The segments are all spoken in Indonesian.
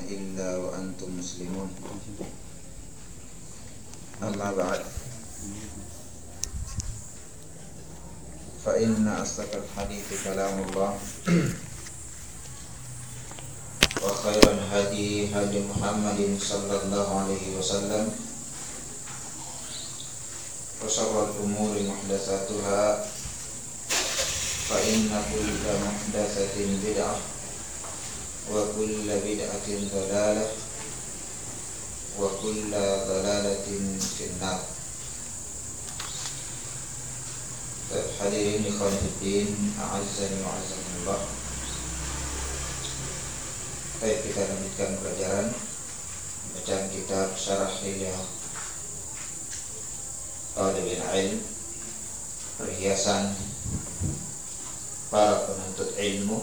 إلا وأنتم مسلمون. أما بعد فإن أصدق الحديث كلام الله وخير الهدي هدي محمد صلى الله عليه وسلم وشر الأمور محدثاتها فإن كل محدثة بدعة وكل بدعة ضلالة وكل ضلالة في النار. Hadirin ikhwan fillah, a'azzani wa a'azzakumullah. Baik, kita lanjutkan pelajaran bacaan kitab Syarah Hilyah Talibul Ilm, perhiasan para penuntut ilmu.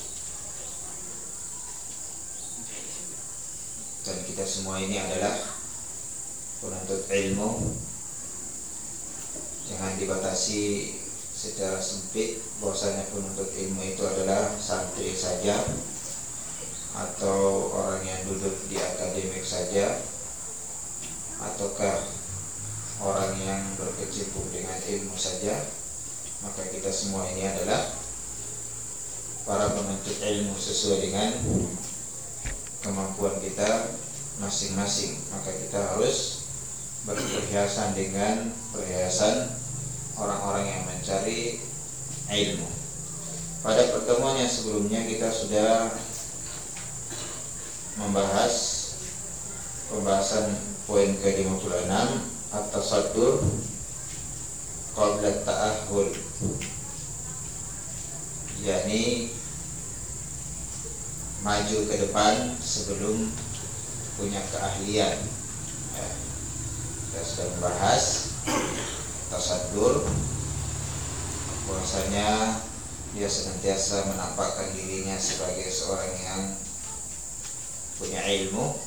Dan kita semua ini adalah penuntut ilmu. Jangan dibatasi secara sempit bahwasanya penuntut ilmu itu adalah santri saja atau orang yang duduk di akademik saja, ataukah orang yang berkecimpung dengan ilmu saja. Maka kita semua ini adalah para penuntut ilmu sesuai dengan kemampuan kita masing-masing. Maka kita harus berperhiasan dengan perhiasan orang-orang yang mencari ilmu. Pada pertemuan yang sebelumnya kita sudah membahas pembahasan poin ke-56, at-tasaddur qabla at-ta'ahhul, yakni maju ke depan sebelum punya keahlian. Kita sudah membahas tasaddur, bahwasanya dia senantiasa menampakkan dirinya sebagai seorang yang punya ilmu,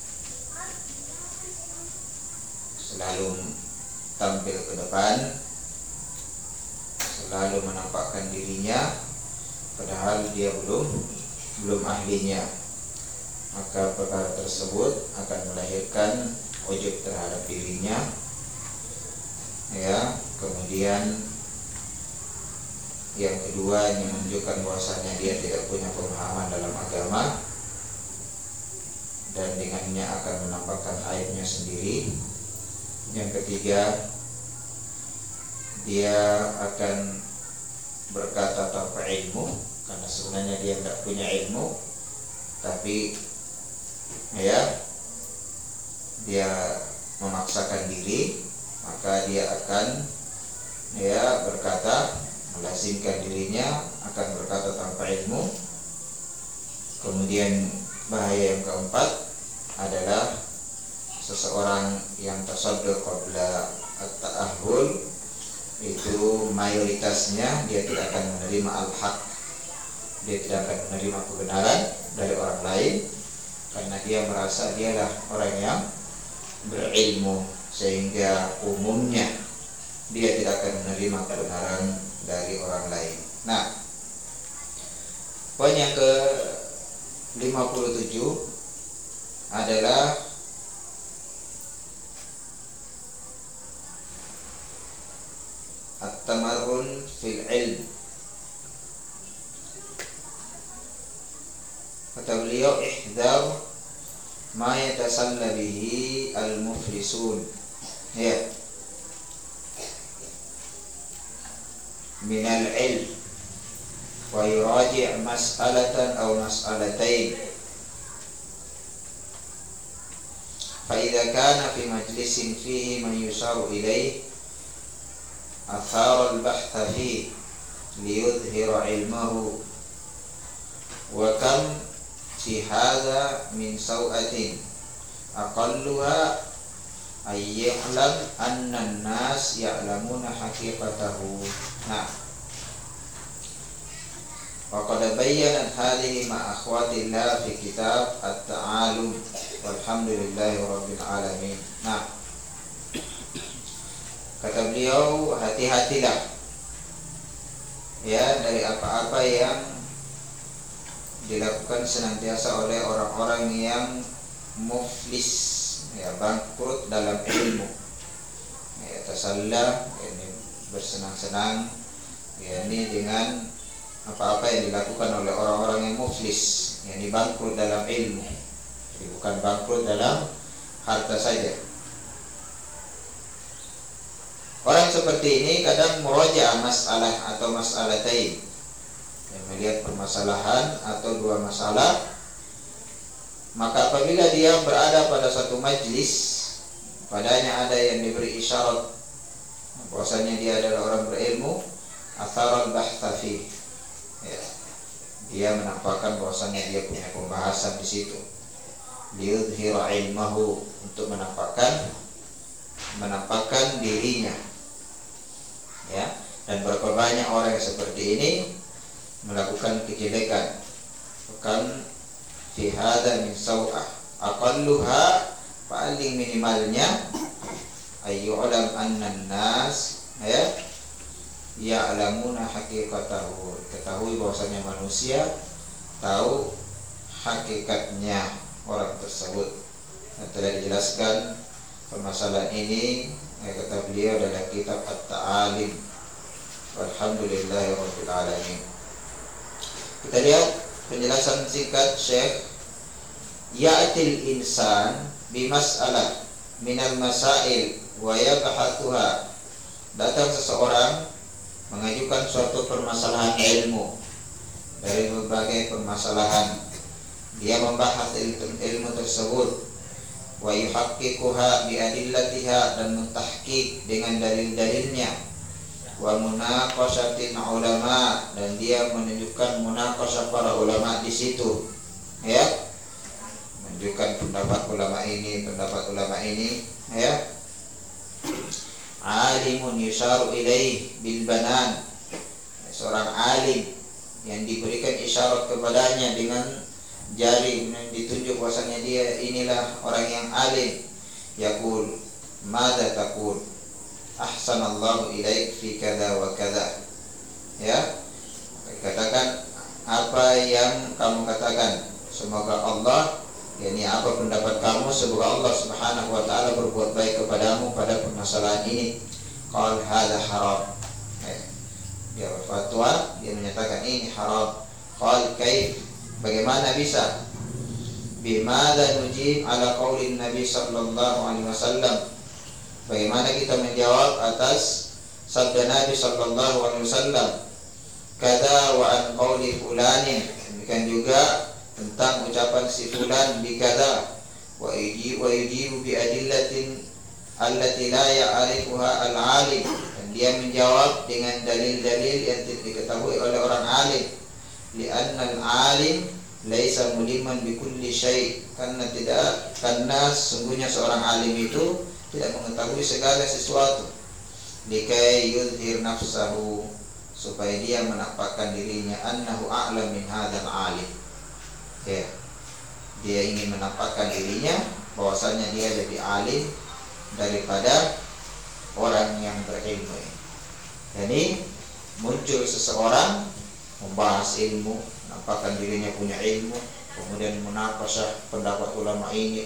selalu tampil ke depan, selalu menampakkan dirinya padahal dia belum ahlinya. Maka perkara tersebut akan melahirkan ujub terhadap dirinya, ya. Kemudian yang kedua, ini menunjukkan bahwasanya dia tidak punya pemahaman dalam agama, dan dengannya akan menampakkan aibnya sendiri. Yang ketiga, dia akan berkata tanpa ilmu, karena sebenarnya dia tidak punya ilmu, tapi ya dia memaksakan diri, maka dia akan berkata, melazimkan dirinya akan berkata tanpa ilmu. Kemudian bahaya yang keempat adalah seseorang yang tasaddur qabla at-ta'ahhul, itu mayoritasnya dia tidak akan menerima al-haq, dia tidak akan menerima kebenaran dari orang lain, karena dia merasa dialah orang yang berilmu, sehingga umumnya dia tidak akan menerima kebenaran dari orang lain. Nah, poin yang ke-57 adalah at-tamarrun fil ilm. Kata beliau, ihdar ma yatasalla bihi al-muflisun, ya, min al-ilm, wa yuraji' mas'alatan aw mas'alatain. Fa idza kana fi majlisin fihi man yusharu ilayhi athara al-bahtha fihi liyudhhira ilmahu, wa kam fi hadha min saw'atin aqalluha ay ya'lam anna an-nas ya'lamuna haqiqatahu. Nah, wa qad bayyana hadhihi ma akhwatillah fi kitab at-ta'alum walhamdulillahi rabbil alamin. Nah, kata beliau, hati-hatilah ya dari apa-apa yang dilakukan senantiasa oleh orang-orang yang muflis, ya, bangkrut dalam ilmu. Ya, tasalla, ini bersenang-senang, ya, ini dengan apa-apa yang dilakukan oleh orang-orang yang muflis, yang bangkrut dalam ilmu. Jadi bukan bangkrut dalam harta saja. Orang seperti ini kadang murajaah masalah atau masalatain, yang melihat permasalahan atau dua masalah. Maka apabila dia berada pada satu majlis, padanya ada yang diberi isyarat bahwasanya dia adalah orang berilmu, atharal bahtha fi, ya, dia menampakkan bahwasanya dia punya pembahasan di situ, liyudhira ilmahu, untuk menampakkan dirinya, ya. Dan berapa banyak orang yang seperti ini melakukan kejelekan. Bukan fi hada min saw'ah, aqalluha, paling minimalnya ayyu'lam anna an-nas, ya, ya'lamuna haqiqatahu, ketahui bahwasanya manusia tahu hakikatnya orang tersebut. Dan telah dijelaskan permasalahan ini, kata beliau dalam kitab At-Ta'alim. Walhamdulillahirabbil alamin. Kita lihat penjelasan singkat Syekh. Ya'til insan bimas'alah minal masail wa yabhathuha. Datang seseorang mengajukan suatu permasalahan ilmu dari berbagai permasalahan. Dia membahas ilmu tersebut, wa yuhaqqiquha bi adillatiha, dan mentahqiq dengan dalil-dalilnya, wa munaqashatin ulama, dan dia menunjukkan munaqashah para ulama di situ, ya, menunjukkan pendapat ulama ini, ya. Alimun yusharu ilaih bil banan, seorang alim yang diberikan isyarat kepadanya dengan jari, ditunjuk bahwasanya dia inilah orang yang alim. Yaqul madza taqul, ahsanallahu ilaik fi kadza wa kadza, ya, katakan apa yang kamu katakan, semoga Allah, yakni apa pendapat kamu, semoga Allah Subhanahu wa taala berbuat baik kepadamu pada permasalahan ini. Qal hadza haram, dia berfatwa, dia menyatakan ini haram. Qal kaif, bagaimana bisa? Bimada nujib ala qaulin Nabi sallallahu alaihi wasallam, bagaimana kita menjawab atas sabda Nabi sallallahu alaihi wasallam, kada wa an qauli fulanin, demikian juga tentang ucapan si fulan bi kada, wa yujibu bi adillatin allati la ya'rifuha al-alim, dan dia menjawab dengan dalil-dalil yang tidak diketahui oleh orang alim. Li'anna al-alim laisa muliman bi kulli syai', karena sungguhnya seorang alim itu tidak mengetahui segala sesuatu. Likai yudhir nafsahu, supaya dia menampakkan dirinya annahu a'lam min hadzal alim, ya, dia ingin menampakkan dirinya bahwasanya dia lebih alim daripada orang yang berilmu. Jadi muncul seseorang membahas ilmu, menampakkan dirinya punya ilmu, kemudian munaqashah pendapat ulama ini,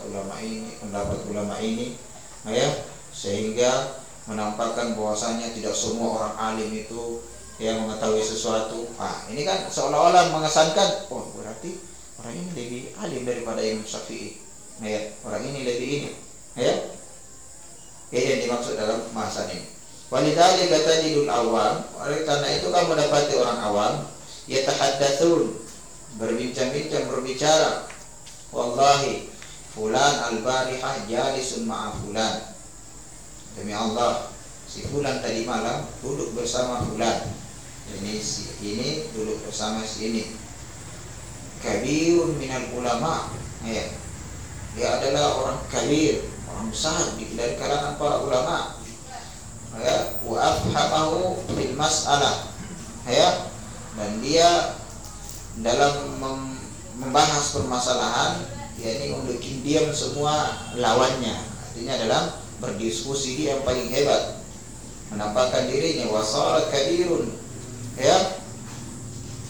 ya, sehingga menampakkan bahwasanya tidak semua orang alim itu yang mengetahui sesuatu. Ini kan seolah-olah mengesankan, oh berarti orang ini lebih alim daripada Imam Syafi'i, ya, orang ini lebih ini, ya. Ini yang dimaksud dalam bahasan ini. Walidzalika tajidul awam, oleh karena itu kamu mendapati orang awam yatahaddatsun, berbincang-bincang, berbicara, wallahi fulan al-barihah jalisun ma'a fulan, demi Allah si fulan tadi malam duduk bersama fulan, ini duduk bersama si ini. Kabirun minal ulama, ya, dia adalah orang kabir, orang besar dari kalangan para ulama, ya, wa afhamahu fil mas'alah, ya, dan dia dalam membahas permasalahan, yakni membuat diam semua lawannya, artinya dalam berdiskusi dia yang paling hebat, menampakkan dirinya. Wasarat kabirun, ya,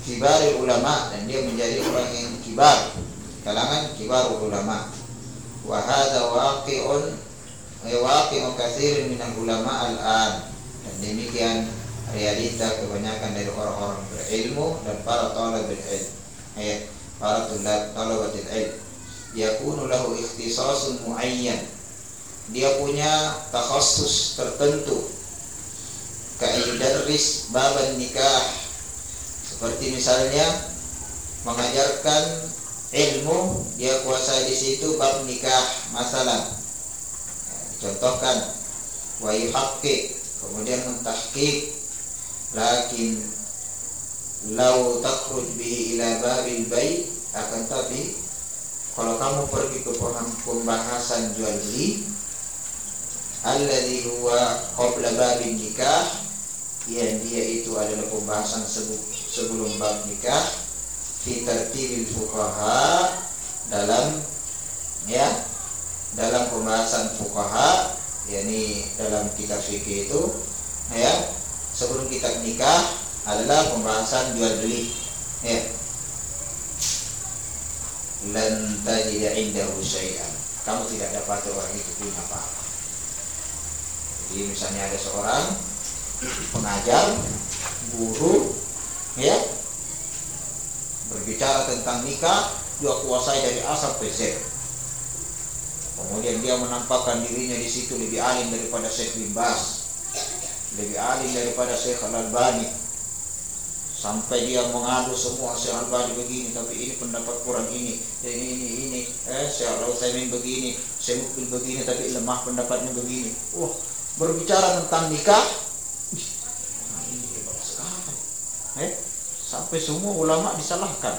kibarul ulama, dan dia menjadi orang yang kibar, kalangan kibarul ulama. Wa hadza waqi'u katsirin minal ulama al-an, dan demikian realita kebanyakan dari orang-orang berilmu dan para talabatul ilm, para talabatul ilm. Yakunu lahu ikhtisasun muayyan, dia punya takhassus tertentu. Kaidarris baban nikah, seperti misalnya mengajarkan ilmu, dia kuasai di situ bab nikah masalah. Dicontohkan, wa yuhaqqiq, kemudian mentahqiq. Lakin lau takhruj bihi ila babil bai', akan tapi kalau kamu pergi ke pembahasan jual beli, alladzi huwa qabla babin nikah, yang dia itu adalah pembahasan sebelum bab nikah, fi tartibil fuqaha, dalam pembahasan fuqaha, yakni dalam kitab fikih itu, sebelum kitab nikah adalah pembahasan jual beli, lan tajida indahu syai'an, kamu tidak dapat orang itu punya apa-apa. Jadi misalnya ada seorang pengajar, guru, berbicara tentang nikah, dia kuasai dari A sampai Z. Kemudian dia menampakkan dirinya di situ lebih alim daripada Syekh bin Baz, lebih alim daripada Syekh Al-Albani, sampai dia mengadu semua, Syekh Al-Albani begini, tapi ini pendapat kurang ini, Syekh Al-Utsaimin begini, Syekh Mukbil begini, tapi lemah pendapatnya begini. Berbicara tentang nikah, ini hebat sekali. Sampai semua ulama disalahkan.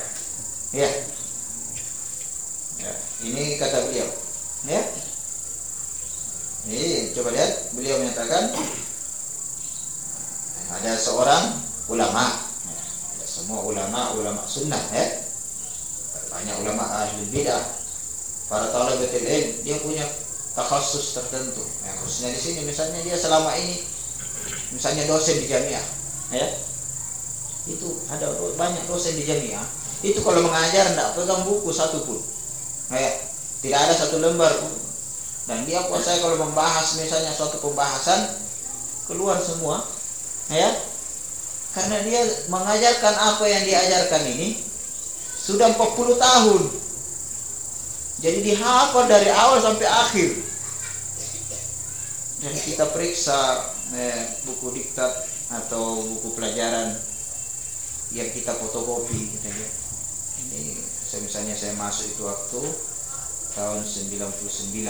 Ini kata beliau. Ini coba lihat, beliau menyatakan ada seorang ulama, semua ulama sunnah, banyak ulama ahli bidah, para talabatul ilm, dia punya takhassus tertentu. Khususnya di sini misalnya dia selama ini misalnya dosen di jamiah, itu ada banyak dosen di jamiah, itu kalau mengajar tidak pegang buku satu pun, tidak ada satu lembar pun. Dan dia kuasai kalau membahas misalnya suatu pembahasan, keluar semua, karena dia mengajarkan apa yang diajarkan ini sudah 40 tahun. Jadi dihafal dari awal sampai akhir. Dan kita periksa buku diktat atau buku pelajaran yang kita fotokopi, kita lihat. Ini misalnya saya masuk itu waktu tahun 99,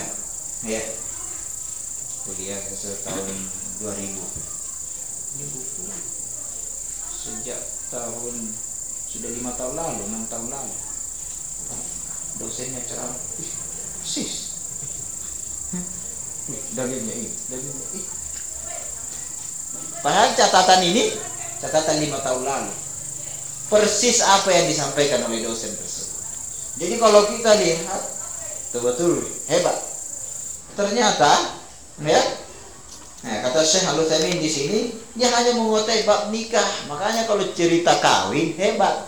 kuliah tahun 2000. Ini buku sejak tahun sudah 5 tahun lalu, 6 tahun lalu. Dosennya ceramah, dalilnya ini. Padahal catatan 5 tahun lalu, persis apa yang disampaikan oleh dosen tersebut. Jadi kalau kita lihat, betul hebat. Ternyata, kata Syekh Al-Utsaimin di sini, dia hanya menguasai bab nikah. Makanya kalau cerita kawin hebat,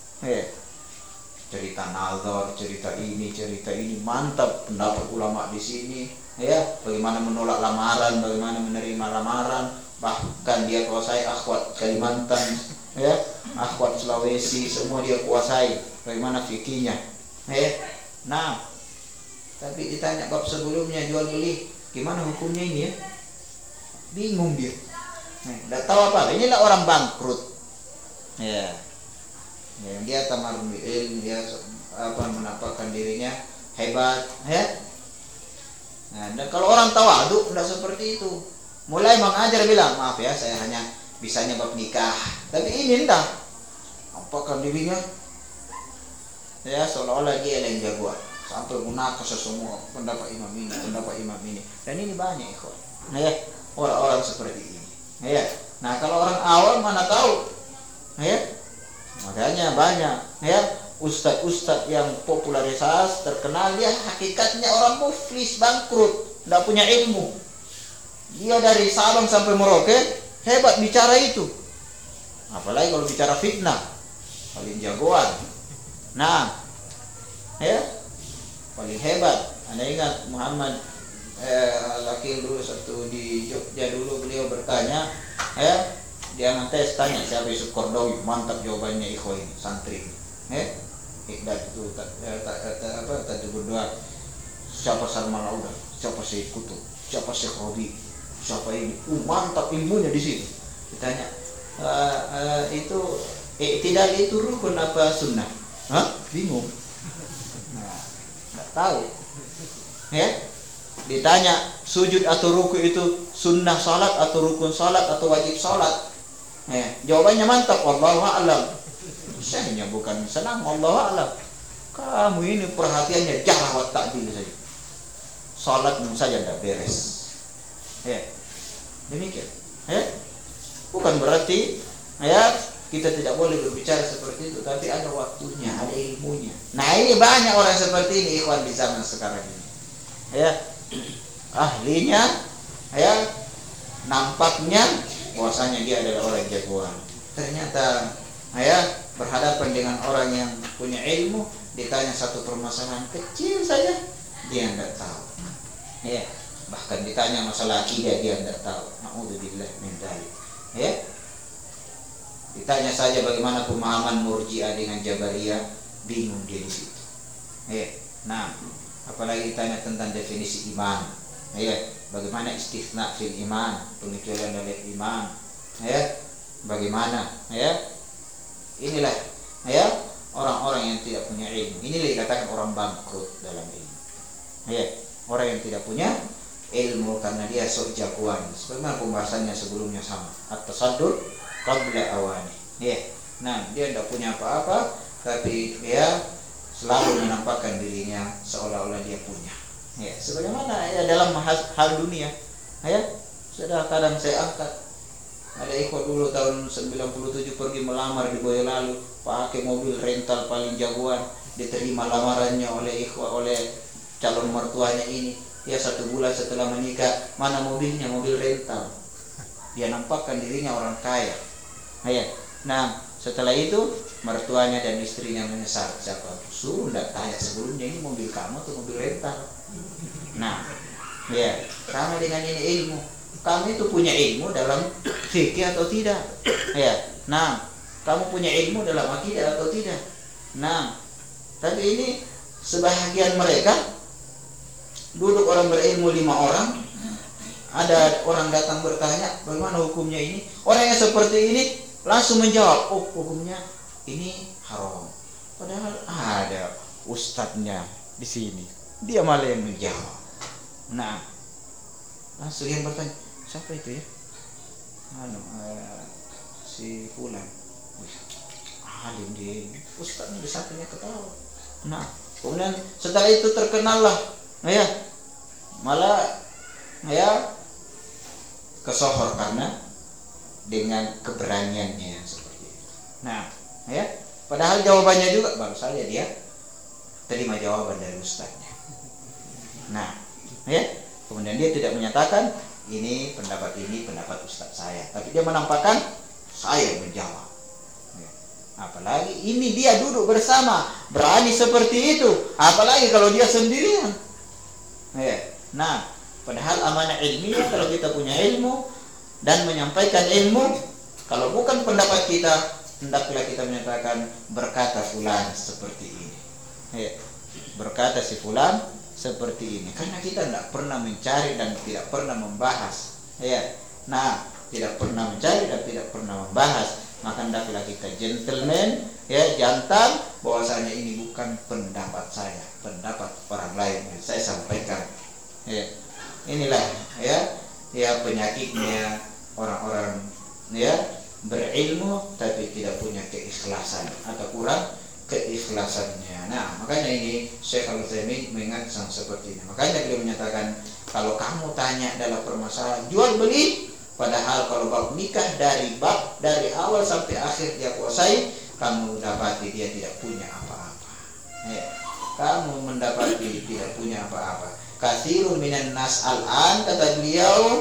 cerita nazar, cerita ini mantap. Pendapat ulama di sini, bagaimana menolak lamaran, bagaimana menerima lamaran. Bahkan dia kuasai akhwat Kalimantan, akhwat Sulawesi, semua dia kuasai. Bagaimana fikihnya, Nah, tapi ditanya bab sebelumnya jual beli, gimana hukumnya ini, bingung dia. Tidak tahu apa. Inilah orang bangkrut. Yang dia tamarrul ilm, dia menampakkan dirinya hebat, dan kalau orang tawadu tidak seperti itu. Mulai mengajar bilang, maaf ya, saya hanya bisanya bab nikah. Tapi ini tidak. Nampakkan dirinya, seolah-olah dia yang jagoan. Sampai munakasah semua pendapat imam ini. Dan ini banyak orang-orang seperti ini. Nah, kalau orang awam mana tahu, makanya banyak ustadz yang popularitas terkenal, dia hakikatnya orang muflis, bangkrut, tidak punya ilmu. Dia dari Sabang sampai Merauke hebat bicara itu, apalagi kalau bicara fitnah, paling jagoan. Nah, ya, paling hebat. Anda ingat Muhammad laki dulu satu di Jogja dulu, beliau bertanya, ya, dia ngetes tanya siapa Yusuf Qaradawi, mantap jawabannya ikhwan ini, santri. Iqdad itu tadi berdoa, siapa Salman Auda, siapa Syekh Kutub, siapa Syekh Rabi, siapa ini, mantap ilmunya di situ. Ditanya, itu tidak itu rukun apa sunnah? Bingung. Nah, nggak tahu. Ya, ditanya sujud atau ruku itu sunnah salat atau rukun salat atau wajib salat? Jawabannya mantap, wallahu a'lam. Saya bukan senang, wallahu a'lam. Kamu ini perhatiannya jarah wa ta'dil saja. Salatmu saja tidak beres. Demikian. Bukan berarti kita tidak boleh berbicara seperti itu, tapi ada waktunya, ada ilmunya. Nah, ini banyak orang seperti ini ikhwan di zaman sekarang ini. Ahlinya, nampaknya bahwasanya dia adalah orang jagoan. Ternyata berhadapan dengan orang yang punya ilmu, ditanya satu permasalahan kecil saja dia tidak tahu. Bahkan ditanya masalah akidah dia tidak tahu. Na'udzubillah min dzalik. Ditanya saja bagaimana pemahaman Murji'ah dengan Jabariyah, bingung dia di situ. Nah, apalagi ditanya tentang definisi iman. Bagaimana istitsna fil iman, pengecualian dari iman. Bagaimana? Inilah orang-orang yang tidak punya ilmu. Inilah dikatakan orang bangkrut dalam ilmu. Orang yang tidak punya ilmu karena dia sok jagoan. Sebagaimana pembahasannya sebelumnya sama. At-tasaddur qabla awani. Nah, dia tidak punya apa-apa, tapi dia selalu menampakkan dirinya seolah-olah dia punya. Sebagaimana dalam hal dunia. Sudah kadang saya angkat. Ada ikhwan dulu tahun 97 pergi melamar di Boyolali, pakai mobil rental paling jagoan, diterima lamarannya oleh calon mertuanya ini. 1 bulan setelah menikah, mana mobilnya? Mobil rental. Dia nampakkan dirinya orang kaya. Nah, setelah itu mertuanya dan istrinya menyesal. Siapa? Suruh tidak tanya sebelumnya, ini mobil kamu atau mobil rental? Nah, sama dengan ini ilmu. Kamu itu punya ilmu dalam fikih atau tidak? Nah, kamu punya ilmu dalam akidah atau tidak? Nah, tapi ini sebahagian mereka duduk orang berilmu 5 orang, ada orang datang bertanya bagaimana hukumnya ini, orang yang seperti ini langsung menjawab, oh hukumnya ini haram. Padahal ada ustadznya di sini, dia malah yang menjawab. Nah, langsung yang bertanya, siapa itu ya? Si fulan. Alim dia, ustadznya di sampingnya ketawa. Nah, kemudian setelah itu terkenal lah, malah kesohor karena dengan keberaniannya seperti itu. Nah, padahal jawabannya juga baru saja dia terima jawaban dari ustadznya. Nah, kemudian dia tidak menyatakan ini pendapat ustadz saya, tapi dia menampakkan saya menjawab. Apalagi ini dia duduk bersama, berani seperti itu, apalagi kalau dia sendirian. Nah, padahal amanah ilmiah kalau kita punya ilmu dan menyampaikan ilmu, kalau bukan pendapat kita, hendaklah kita menyatakan berkata fulan seperti ini. Berkata si fulan seperti ini, karena kita tidak pernah mencari dan tidak pernah membahas. Nah, tidak pernah mencari dan tidak pernah membahas, maka hendaklah kita gentleman, jantan, bahwasanya ini bukan pendapat saya, pendapat orang lain yang saya sampaikan. Inilah penyakitnya orang-orang berilmu tapi tidak punya keikhlasan atau kurang keikhlasannya. Nah, makanya ini Syekh Al-Utsaimin mengingatkan seperti ini. Makanya beliau menyatakan kalau kamu tanya dalam permasalahan jual beli, padahal kalau bab nikah dari awal sampai akhir dia kuasai, kamu dapati dia tidak punya apa-apa. Kamu mendapati tidak punya apa-apa. Katsirun minan nas al-an, kata beliau,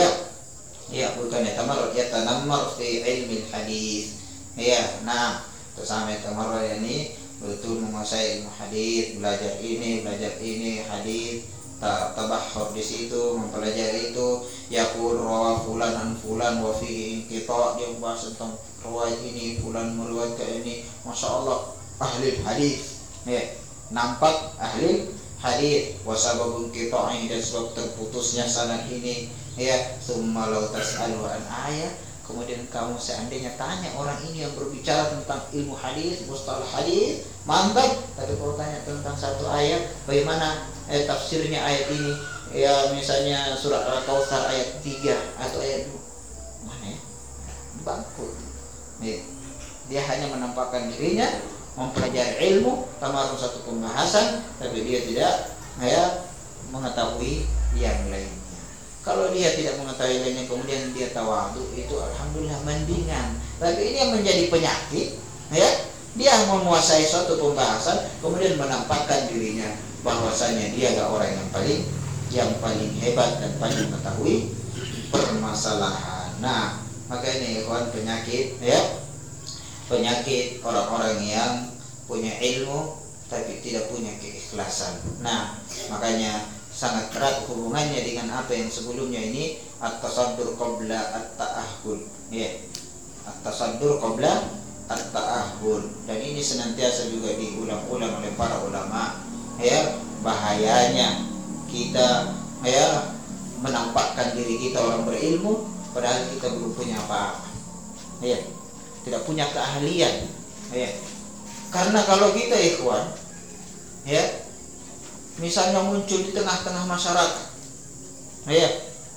bukan tamarrud, tanammar fi ilmi hadis. Nah, Sama tamarra yani betul menguasai ilmu hadis, belajar ini hadis, tabahhur di situ, mempelajari itu, yaqul rawa fulan an fulan wa fihi inqita', dia membahas tentang riwayat ini, fulan meriwayatkan ini, Masya Allah ahli hadis. Ya, nampak ahli hadis, wa sababun qita'i, dan sebab terputusnya sanad ini, ya, summa law tas'alu an ayat, kemudian kamu seandainya tanya orang ini yang berbicara tentang ilmu hadis, mustalah hadis, mantap. Tapi kalau tanya tentang satu ayat, bagaimana tafsirnya ayat ini? Ya misalnya surat Al-Kautsar ayat 3 atau ayat 2, mana ya? Bangkrut. Dia hanya menampakkan dirinya mempelajari ilmu, tamarun satu pembahasan, tapi dia tidak mengetahui yang lainnya. Kalau dia tidak mengetahui lainnya kemudian dia tawadhu, itu alhamdulillah mendingan. Tapi ini yang menjadi penyakit, ya. Dia menguasai suatu pembahasan kemudian menampakkan dirinya bahwasanya dia adalah orang yang paling hebat dan paling mengetahui permasalahan. Nah, maka ini ikhwan penyakit, ya. Penyakit orang-orang yang punya ilmu tapi tidak punya keikhlasan. Nah, makanya sangat erat hubungannya dengan apa yang sebelumnya ini, at-tasaddur qabla at-ta'ahhul, ya. At-tasaddur qabla at-ta'ahhul, dan ini senantiasa juga diulang-ulang oleh para ulama, ya. Bahayanya kita menampakkan diri kita orang berilmu padahal kita belum punya apa-apa, ya. Tidak punya keahlian, ya. Karena kalau kita ikhwan, ya, misalnya muncul di tengah-tengah masyarakat, ya,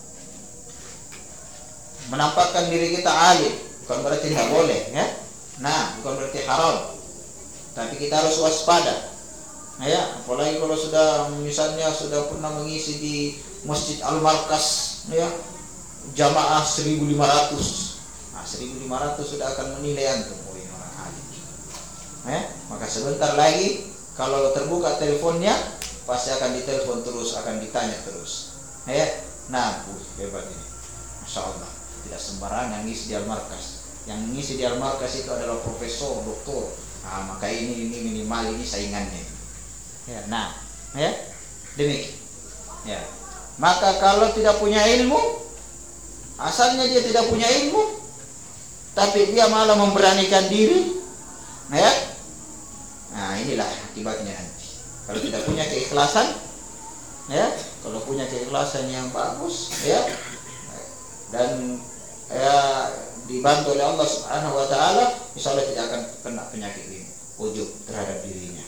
menampakkan diri kita alim, bukan berarti tidak boleh, ya. Nah, bukan berarti haram, tapi kita harus waspada, ya. Apalagi kalau misalnya sudah pernah mengisi di Masjid Al-Markas, ya, jamaah 1.500. Nah, 1.500 sudah akan menilai antum, oh ini orang alim, ya. Maka sebentar lagi kalau terbuka teleponnya pasti akan ditelepon terus, akan ditanya terus, ya. Nah, hebat ini, Masya Allah. Tidak sembarangan ngisi di Al-Markas. Yang ngisi di Al-Markas itu adalah profesor, doktor. Nah, maka ini minimal ini saingannya, ya. Nah, ya, demikian, ya. Maka kalau tidak punya ilmu, asalnya dia tidak punya ilmu, tapi dia malah memberanikan diri, ya. Nah, inilah akibatnya nanti. Kalau tidak punya keikhlasan, ya, kalau punya keikhlasan yang bagus, ya, dan dibantu oleh Allah Subhanahu wa taala, insyaallah tidak akan kena penyakit ini, ujub terhadap dirinya.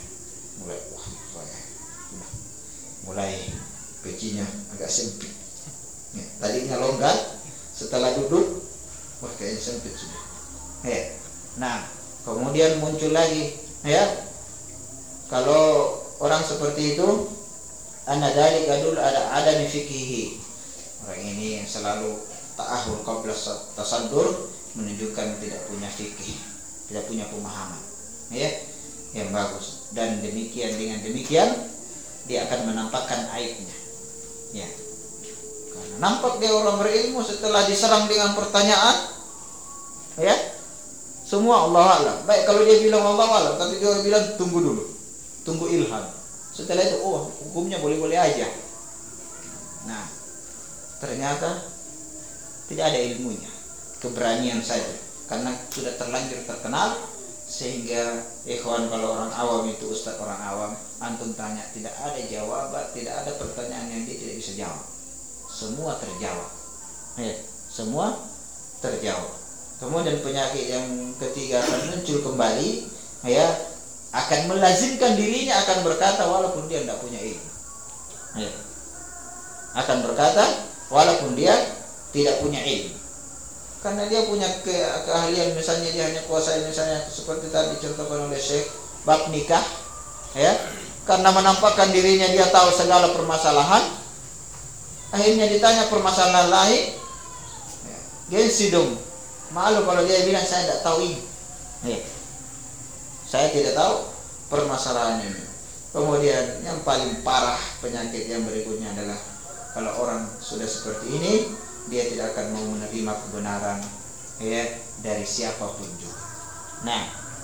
Mulai pecinya agak sempit. Ya, tadinya longgar, setelah duduk wah kayaknya sempit sudah. Ya. Nah, kemudian muncul lagi, ya. Kalau orang seperti itu, anadali gadul ada di fikih. Orang ini selalu ta'ahul qabla tasaddur, menunjukkan tidak punya fikih, tidak punya pemahaman, ya, yang bagus. Dan dengan demikian dia akan menampakkan aibnya, ya. Karena nampak dia orang berilmu, setelah diserang dengan pertanyaan, ya, semua Allah alam. Baik kalau dia bilang Allah alam, tapi dia bilang tunggu dulu, tunggu ilham. Setelah itu, oh hukumnya boleh-boleh aja. Nah, ternyata tidak ada ilmunya, keberanian saja. Karena sudah terlanjur terkenal, sehingga ikhwan kalau orang awam itu, ustaz orang awam, antum tanya tidak ada jawaban, tidak ada pertanyaan yang dia tidak bisa jawab. Semua terjawab, ya, semua terjawab. Kemudian penyakit yang ketiga akan muncul kembali, ya, akan melazimkan dirinya akan berkata walaupun dia tidak punya ilmu, ya. Akan berkata walaupun dia tidak punya ilmu, karena dia punya keahlian. Misalnya dia hanya kuasai, misalnya seperti tadi contohkan oleh Syekh, bab nikah, ya. Karena menampakkan dirinya dia tahu segala permasalahan, akhirnya ditanya permasalahan lain, ya, gengsi dong, malu kalau dia bilang saya tidak tahu ini, ya. Saya tidak tahu permasalahan ini. Kemudian yang paling parah penyakit yang berikutnya adalah kalau orang sudah seperti ini, dia tidak akan mau menerima kebenaran, ya, dari siapapun juga. Nah,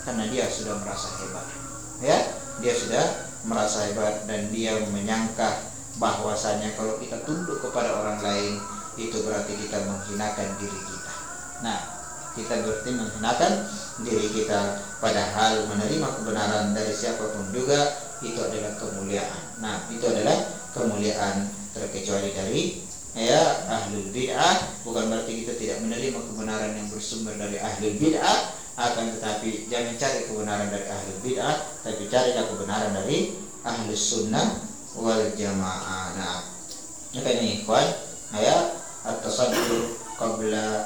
karena dia sudah merasa hebat. Ya, dia sudah merasa hebat dan dia menyangka bahwasanya kalau kita tunduk kepada orang lain itu berarti kita menghinakan diri kita. Nah, kita berarti menghinakan diri kita, padahal menerima kebenaran dari siapapun juga itu adalah kemuliaan. Nah, itu adalah kemuliaan, terkecuali dari ahlul bid'ah. Bukan berarti kita tidak menerima kebenaran yang bersumber dari ahlul bid'ah, akan tetapi jangan cari kebenaran dari ahlul bid'ah, tapi carilah kebenaran dari ahlus sunnah wal jamaah. Nah, makanya ikhwan, at-tasaddur qabla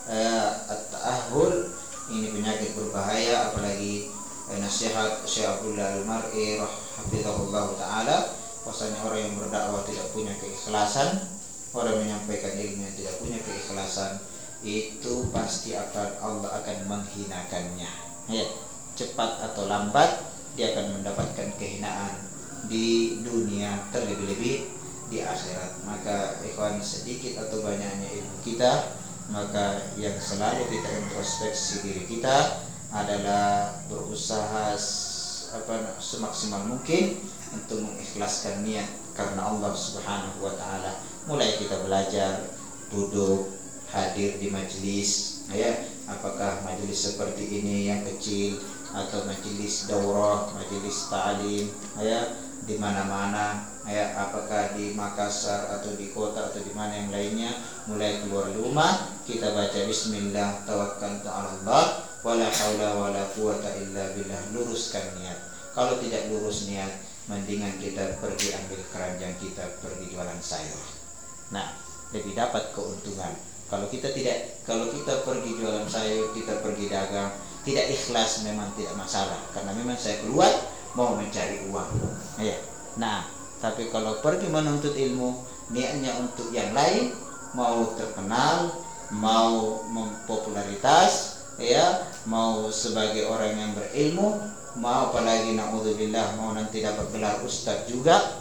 at-ta'ahhul ini penyakit berbahaya, apalagi nasihat Syekh Abdullah Al-Mar'i hafizahullah taala, bahwasanya orang yang berdakwah tidak punya keikhlasan, orang menyampaikan ilmu yang tidak punya keikhlasan, itu pasti Allah akan menghinakannya. Ya, cepat atau lambat dia akan mendapatkan kehinaan di dunia, terlebih-lebih di akhirat. Maka ikhwan, sedikit atau banyaknya ilmu kita, maka yang selalu kita introspeksi diri kita adalah berusaha semaksimal mungkin untuk mengikhlaskan niat karena Allah Subhanahu wa taala. Mulai kita belajar, duduk, hadir di majelis, apakah majelis seperti ini yang kecil atau majelis daurah, majelis ta'lim, di mana-mana, apakah di Makassar atau di kota atau di mana yang lainnya, mulai keluar rumah kita baca bismillah tawakkaltu 'ala Allah wala haula wala quwata illa billah. Luruskan niat. Kalau tidak lurus niat, mendingan kita pergi ambil keranjang kita pergi jualan sayur. Nah, lebih dapat keuntungan. Kalau kita pergi jualan sayur, kita pergi dagang, tidak ikhlas memang tidak masalah, karena memang saya keluar mau mencari uang. Nah, tapi kalau pergi menuntut ilmu, niatnya untuk yang lain, mau terkenal, mau mempopularitas, mau sebagai orang yang berilmu, mau apalagi naudzubillah mau nanti dapat gelar ustaz juga,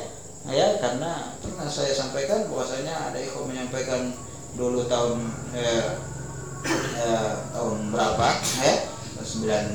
karena pernah saya sampaikan bahwasanya ada ikhwan menyampaikan dulu tahun berapa, 96,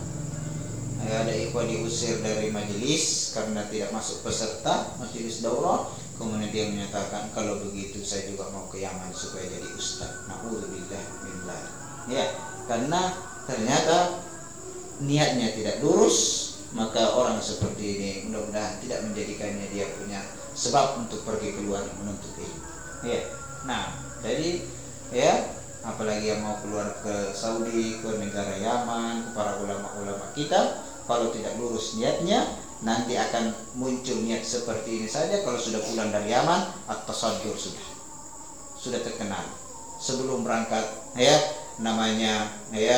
ada ikhwan diusir dari majelis karena tidak masuk peserta majelis daurah. Kemudian dia menyatakan, kalau begitu saya juga mau ke Yaman supaya jadi ustaz. Naudzubillah billah. Karena ternyata niatnya tidak lurus, maka orang seperti ini mudah-mudahan tidak menjadikannya dia punya sebab untuk pergi keluar menuntut ilmu. Nah, jadi apalagi yang mau keluar ke Saudi, ke negara Yaman, ke para ulama-ulama kita, kalau tidak lurus niatnya, nanti akan muncul niat seperti ini saja. Kalau sudah pulang dari Yaman, at-tasaddur sudah terkenal. Sebelum berangkat, namanya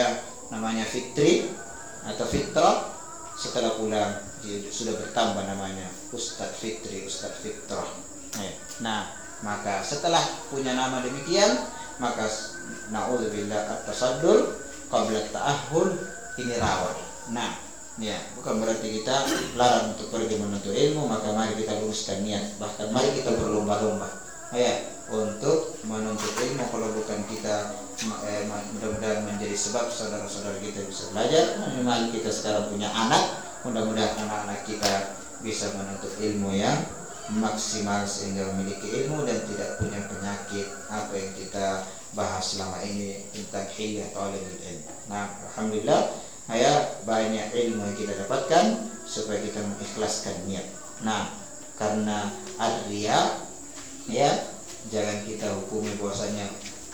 fitri atau fitrah. Setelah pulang sudah bertambah namanya Ustadz Fitri, Ustadz Fitrah. Nah, maka setelah punya nama demikian, maka naudzubillah at-tasaddur qabla at-ta'ahhul ini rawan. Nah, bukan berarti kita larang untuk pergi menuntut ilmu, maka mari kita luruskan niat. Bahkan mari kita berlomba-lomba untuk menuntut ilmu. Kalau bukan kita mudah-mudahan menjadi sebab saudara-saudara kita bisa belajar. Mari kita sekarang punya anak, mudah-mudahan anak-anak kita bisa menuntut ilmu yang maksimal sehingga memiliki ilmu dan tidak punya penyakit apa yang kita bahas selama ini tentang hilyah talibul ilm. Nah, alhamdulillah banyak ilmu yang kita dapatkan supaya kita mengikhlaskan niat. Nah, karena ar-riya, jangan kita hukumi bahwasanya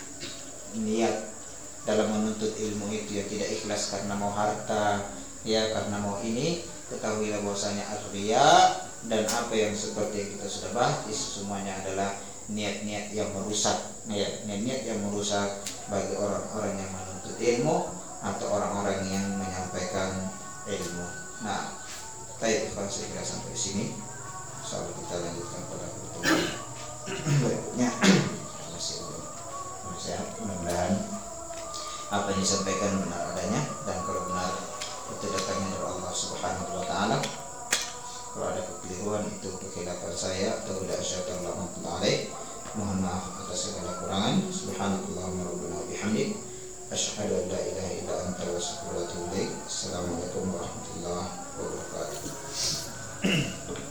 niat dalam menuntut ilmu itu yang tidak ikhlas karena mau harta, karena mau ini. Ketahuilah bahwasanya ar-riya dan apa yang seperti yang kita sudah bahas itu semuanya adalah niat-niat yang merusak, niat-niat yang merusak bagi orang-orang yang menuntut ilmu atau orang-orang yang menyampaikan ilmu. Nah, saya kira sampai sini. Insyaallah kita lanjutkan pada pertemuan berikutnya. Masih sehat, mudah-mudahan apa yang disampaikan benar adanya, dan kalau benar itu datangnya dari Allah Subhanahu wa taala. Kalau ada kekeliruan itu kekhilafan saya atau tidak, syaitan la'natullah alaih. Mohon maaf atas segala kurangan. Subhanallahumma rabbana wa bihamdik, Asyhadu an la ilaha illa anta wa astaghfiruka wa atubu ilaik. Assalamualaikum warahmatullahi wabarakatuh.